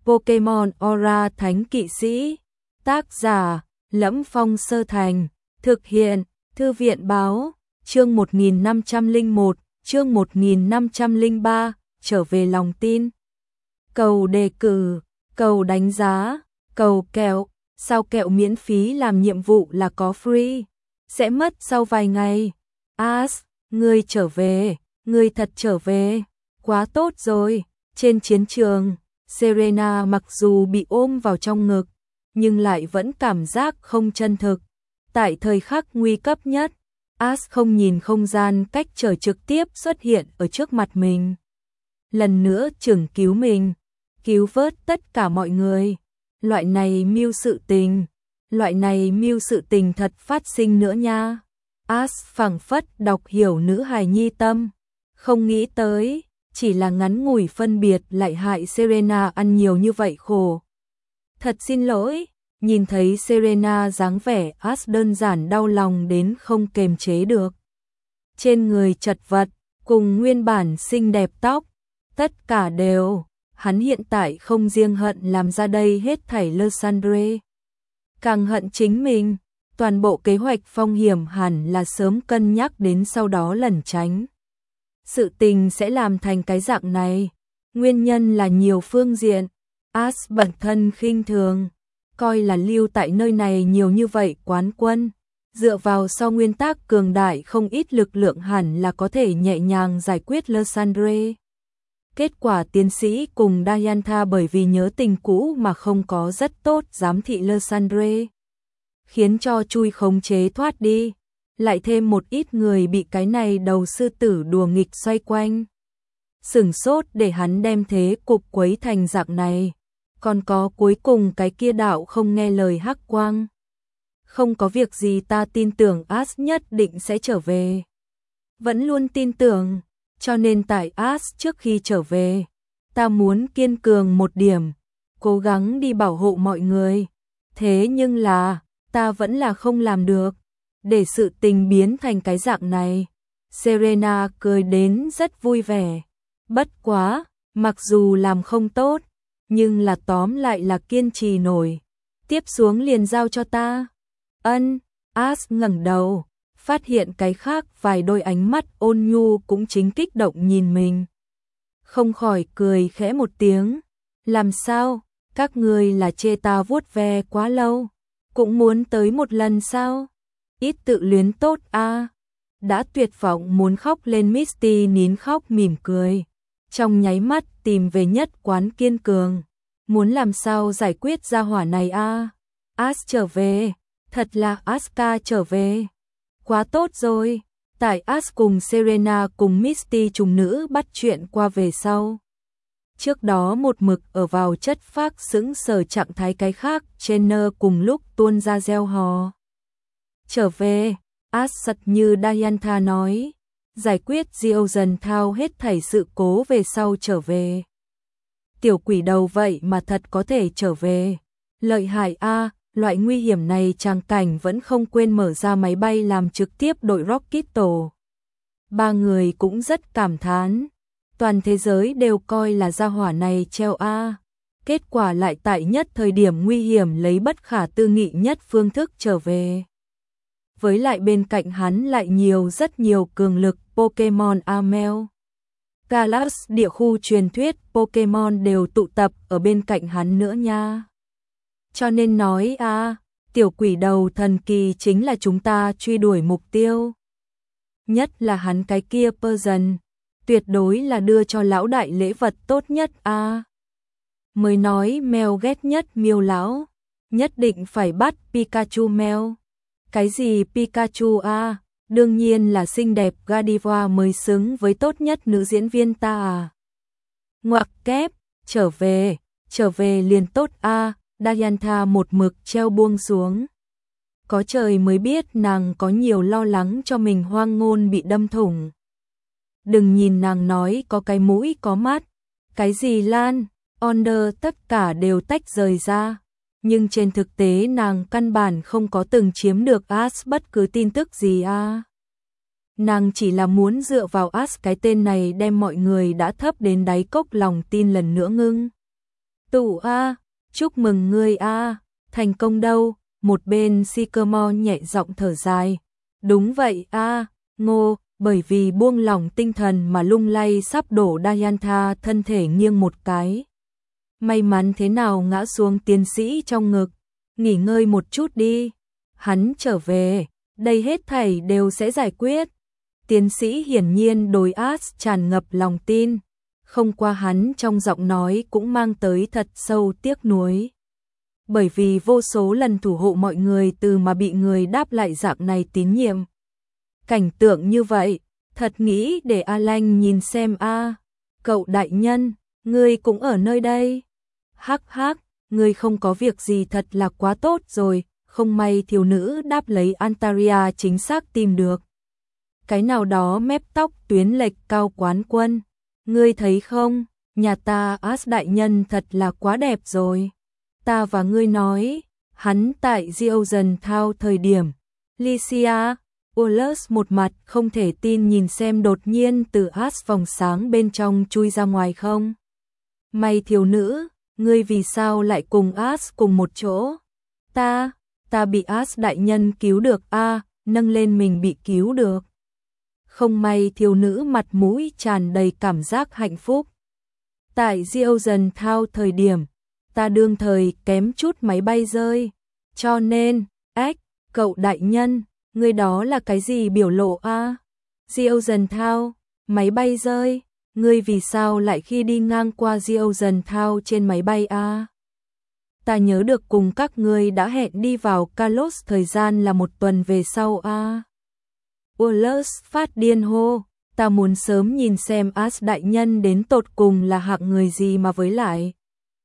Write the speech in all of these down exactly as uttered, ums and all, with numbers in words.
Pokemon Aura Thánh Kỵ Sĩ. Tác giả: Lẫm Phong Sơ Thành. Thực hiện: Thư viện báo. Chương một nghìn năm trăm lẻ một, chương một nghìn năm trăm lẻ ba, trở về lòng tin. Cầu đề cử, cầu đánh giá, cầu kẹo, sao kẹo miễn phí làm nhiệm vụ là có free, sẽ mất sau vài ngày. Ash, ngươi trở về, ngươi thật trở về, quá tốt rồi. Trên chiến trường, Serena mặc dù bị ôm vào trong ngực, nhưng lại vẫn cảm giác không chân thực. Tại thời khắc nguy cấp nhất, Ash không nhìn không gian cách trở trực tiếp xuất hiện ở trước mặt mình. Lần nữa chừng cứu mình, cứu vớt tất cả mọi người. Loại này mưu sự tình, loại này mưu sự tình thật phát sinh nữa nha. Ash phảng phất đọc hiểu nữ hài nhi tâm, không nghĩ tới, chỉ là ngắn ngủi phân biệt lại hại Serena ăn nhiều như vậy khổ. Thật xin lỗi. Nhìn thấy Serena dáng vẻ, Ash đơn giản đau lòng đến không kềm chế được. Trên người chật vật, cùng nguyên bản xinh đẹp tóc, tất cả đều, hắn hiện tại không riêng hận làm ra đây hết thảy Lysandre, càng hận chính mình. Toàn bộ kế hoạch phong hiểm hẳn là sớm cân nhắc đến sau đó lẩn tránh. Sự tình sẽ làm thành cái dạng này, nguyên nhân là nhiều phương diện. Ash bản thân khinh thường, coi là lưu tại nơi này nhiều như vậy quán quân, dựa vào sau nguyên tắc cường đại không ít lực lượng hẳn là có thể nhẹ nhàng giải quyết Lysandre. Kết quả tiến sĩ cùng Diantha bởi vì nhớ tình cũ mà không có rất tốt giám thị Lysandre, khiến cho chui khống chế thoát đi, lại thêm một ít người bị cái này đầu sư tử đùa nghịch xoay quanh. Sửng sốt để hắn đem thế cục quấy thành dạng này. Còn có cuối cùng cái kia đạo không nghe lời hắc quang. Không có việc gì, ta tin tưởng Ash nhất định sẽ trở về. Vẫn luôn tin tưởng, cho nên tại Ash trước khi trở về, ta muốn kiên cường một điểm, cố gắng đi bảo hộ mọi người. Thế nhưng là, ta vẫn là không làm được, để sự tình biến thành cái dạng này. Serena cười đến rất vui vẻ. Bất quá, mặc dù làm không tốt, nhưng là tóm lại là kiên trì nổi. Tiếp xuống liền giao cho ta. Ân. Ash ngẩng đầu, phát hiện cái khác vài đôi ánh mắt ôn nhu cũng chính kích động nhìn mình. Không khỏi cười khẽ một tiếng. Làm sao, các ngươi là chê ta vuốt ve quá lâu, cũng muốn tới một lần sao? Ít tự luyến tốt a. À. Đã tuyệt vọng muốn khóc lên, Misty nín khóc mỉm cười, trong nháy mắt tìm về nhất quán kiên cường. Muốn làm sao giải quyết ra hỏa này a? À? Ash trở về, thật là Asuka trở về. Quá tốt rồi. Tại Ash cùng Serena cùng Misty trùng nữ bắt chuyện qua về sau. Trước đó một mực ở vào chất phác sững sờ trạng thái cái khác, Jenner cùng lúc tuôn ra reo hò. Trở về, Ash sật như Diantha nói, giải quyết Diozan thao hết thảy sự cố về sau trở về. Tiểu quỷ đầu vậy mà thật có thể trở về. Lợi hại a, à, loại nguy hiểm này tràng cảnh vẫn không quên mở ra máy bay làm trực tiếp đội rocket tổ. Ba người cũng rất cảm thán. Toàn thế giới đều coi là gia hỏa này treo a. À. Kết quả lại tại nhất thời điểm nguy hiểm lấy bất khả tư nghị nhất phương thức trở về. Với lại bên cạnh hắn lại nhiều rất nhiều cường lực Pokemon Amel. Galax địa khu truyền thuyết Pokemon đều tụ tập ở bên cạnh hắn nữa nha. Cho nên nói a, à, tiểu quỷ đầu thần kỳ chính là chúng ta truy đuổi mục tiêu. Nhất là hắn cái kia Persian, tuyệt đối là đưa cho lão đại lễ vật tốt nhất a. À. Mới nói mèo ghét nhất miêu lão, nhất định phải bắt Pikachu mèo. Cái gì Pikachu a? À? Đương nhiên là xinh đẹp Godiva mới xứng với tốt nhất nữ diễn viên ta à. Ngoặc kép, trở về, trở về liền tốt a. À. Diantha một mực treo buông xuống. Có trời mới biết nàng có nhiều lo lắng cho mình hoang ngôn bị đâm thủng. Đừng nhìn nàng nói có cái mũi có mắt, cái gì Lan, Onder tất cả đều tách rời ra. Nhưng trên thực tế nàng căn bản không có từng chiếm được Ash bất cứ tin tức gì a. À. Nàng chỉ là muốn dựa vào Ash cái tên này đem mọi người đã thấp đến đáy cốc lòng tin lần nữa ngưng Tụ a, chúc mừng ngươi a, thành công đâu, một bên Sycamore nhẹ giọng thở dài. Đúng vậy a, Ngô, bởi vì buông lỏng tinh thần mà lung lay sắp đổ Diantha thân thể nghiêng một cái. May mắn thế nào ngã xuống tiến sĩ trong ngực, nghỉ ngơi một chút đi, hắn trở về, đây hết thảy đều sẽ giải quyết. Tiến sĩ hiển nhiên đối As tràn ngập lòng tin, không qua hắn trong giọng nói cũng mang tới thật sâu tiếc nuối. Bởi vì vô số lần thủ hộ mọi người từ mà bị người đáp lại dạng này tín nhiệm. Cảnh tượng như vậy, thật nghĩ để Alan nhìn xem a, cậu đại nhân, ngươi cũng ở nơi đây. Hắc hắc, ngươi không có việc gì thật là quá tốt rồi, không may thiếu nữ đáp lấy Antaria chính xác tìm được. Cái nào đó mép tóc tuyến lệch cao quán quân, ngươi thấy không, nhà ta As đại nhân thật là quá đẹp rồi. Ta và ngươi nói, hắn tại Geogen Thao thời điểm, Lycia, Wallace một mặt không thể tin nhìn xem đột nhiên từ As vòng sáng bên trong chui ra ngoài không. May thiếu nữ, ngươi vì sao lại cùng As cùng một chỗ? Ta, ta bị As đại nhân cứu được a, nâng lên mình bị cứu được. Không may thiếu nữ mặt mũi tràn đầy cảm giác hạnh phúc. Tại Geogen Thao thời điểm, ta đương thời kém chút máy bay rơi, cho nên, ếch, cậu đại nhân, ngươi đó là cái gì biểu lộ a? Geogen Thao, máy bay rơi, ngươi vì sao lại khi đi ngang qua Geogen Thao trên máy bay a? Ta nhớ được cùng các ngươi đã hẹn đi vào Kalos thời gian là một tuần về sau a. Wallace phát điên hô, ta muốn sớm nhìn xem As đại nhân đến tột cùng là hạng người gì mà với lại.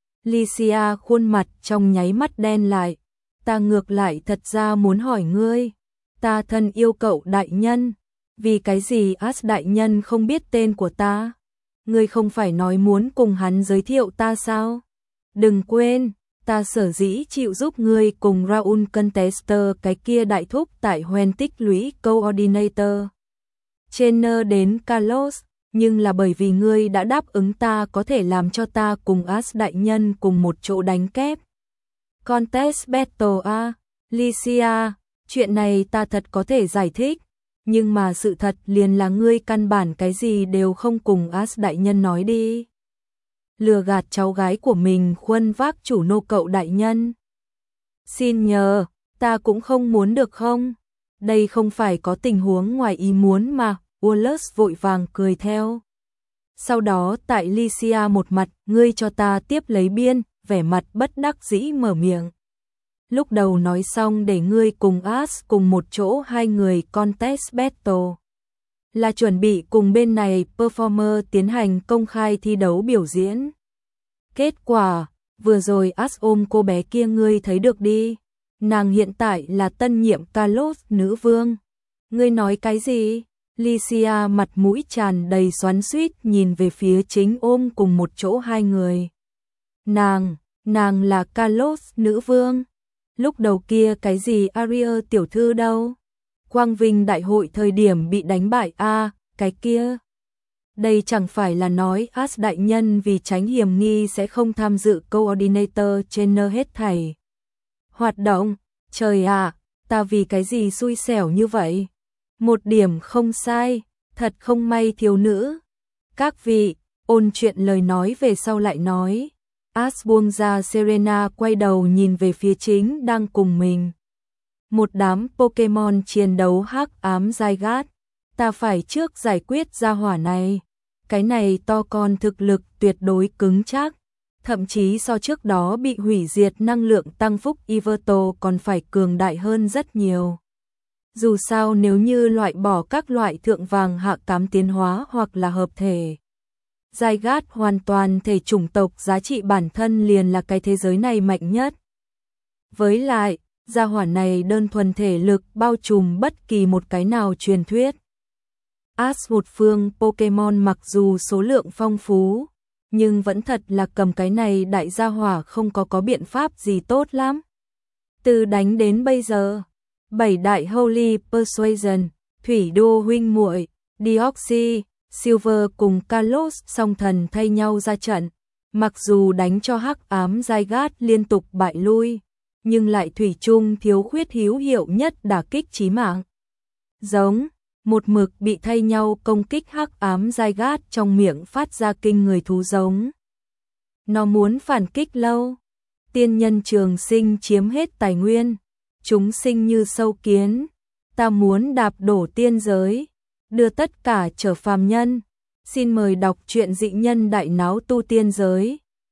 Lycia khuôn mặt trong nháy mắt đen lại, ta ngược lại thật ra muốn hỏi ngươi, ta thân yêu cậu đại nhân, vì cái gì As đại nhân không biết tên của ta? Ngươi không phải nói muốn cùng hắn giới thiệu ta sao? Đừng quên, ta sở dĩ chịu giúp ngươi cùng Raoul Contester cái kia đại thúc tại Hoen tích lũy Coordinator. Trainer đến Kalos, nhưng là bởi vì ngươi đã đáp ứng ta có thể làm cho ta cùng As đại nhân cùng một chỗ đánh kép. Contest Battle a, Lycia, chuyện này ta thật có thể giải thích, nhưng mà sự thật liền là ngươi căn bản cái gì đều không cùng As đại nhân nói đi. Lừa gạt cháu gái của mình khuân vác chủ nô cậu đại nhân. Xin nhờ, ta cũng không muốn được không? Đây không phải có tình huống ngoài ý muốn mà, Wallace vội vàng cười theo. Sau đó tại Lycia một mặt, ngươi cho ta tiếp lấy biên, vẻ mặt bất đắc dĩ mở miệng. Lúc đầu nói xong để ngươi cùng As cùng một chỗ hai người contest battle. Là chuẩn bị cùng bên này performer tiến hành công khai thi đấu biểu diễn. Kết quả, vừa rồi As ôm cô bé kia ngươi thấy được đi. Nàng hiện tại là tân nhiệm Kalos nữ vương. Ngươi nói cái gì? Lycia mặt mũi tràn đầy xoắn xuýt nhìn về phía chính ôm cùng một chỗ hai người. Nàng, nàng là Kalos nữ vương. Lúc đầu kia cái gì Aria tiểu thư đâu? Quang Vinh đại hội thời điểm bị đánh bại a, à, cái kia. Đây chẳng phải là nói As đại nhân vì tránh hiểm nghi sẽ không tham dự Coordinator trên nơ hết thảy. Hoạt động, trời ạ, à, ta vì cái gì xui xẻo như vậy? Một điểm không sai, thật không may thiếu nữ. Các vị, ôn chuyện lời nói về sau lại nói. As buông ra Serena quay đầu nhìn về phía chính đang cùng mình. Một đám Pokemon chiến đấu hắc ám dai gát. Ta phải trước giải quyết gia hỏa này. Cái này to con thực lực tuyệt đối cứng chắc. Thậm chí so trước đó bị hủy diệt năng lượng tăng phúc Iverto còn phải cường đại hơn rất nhiều. Dù sao nếu như loại bỏ các loại thượng vàng hạ cám tiến hóa hoặc là hợp thể. Dai gát hoàn toàn thể chủng tộc giá trị bản thân liền là cái thế giới này mạnh nhất. Với lại, gia hỏa này đơn thuần thể lực bao trùm bất kỳ một cái nào truyền thuyết. As một phương Pokemon mặc dù số lượng phong phú, nhưng vẫn thật là cầm cái này đại gia hỏa không có có biện pháp gì tốt lắm. Từ đánh đến bây giờ, bảy đại Holy Persuasion, Thủy Đô huynh muội, Deoxy, Silver cùng Kalos song thần thay nhau ra trận, Mặc dù đánh cho hắc ám giai gát liên tục bại lui, nhưng lại thủy chung thiếu khuyết hữu hiệu nhất đả kích chí mạng. Giống, một mực bị thay nhau công kích hắc ám giai gát trong miệng phát ra kinh người thú giống. Nó muốn phản kích lâu. Tiên nhân trường sinh chiếm hết tài nguyên, chúng sinh như sâu kiến, ta muốn đạp đổ tiên giới, đưa tất cả trở phàm nhân. Xin mời đọc truyện Dị Nhân Đại Náo Tu Tiên Giới.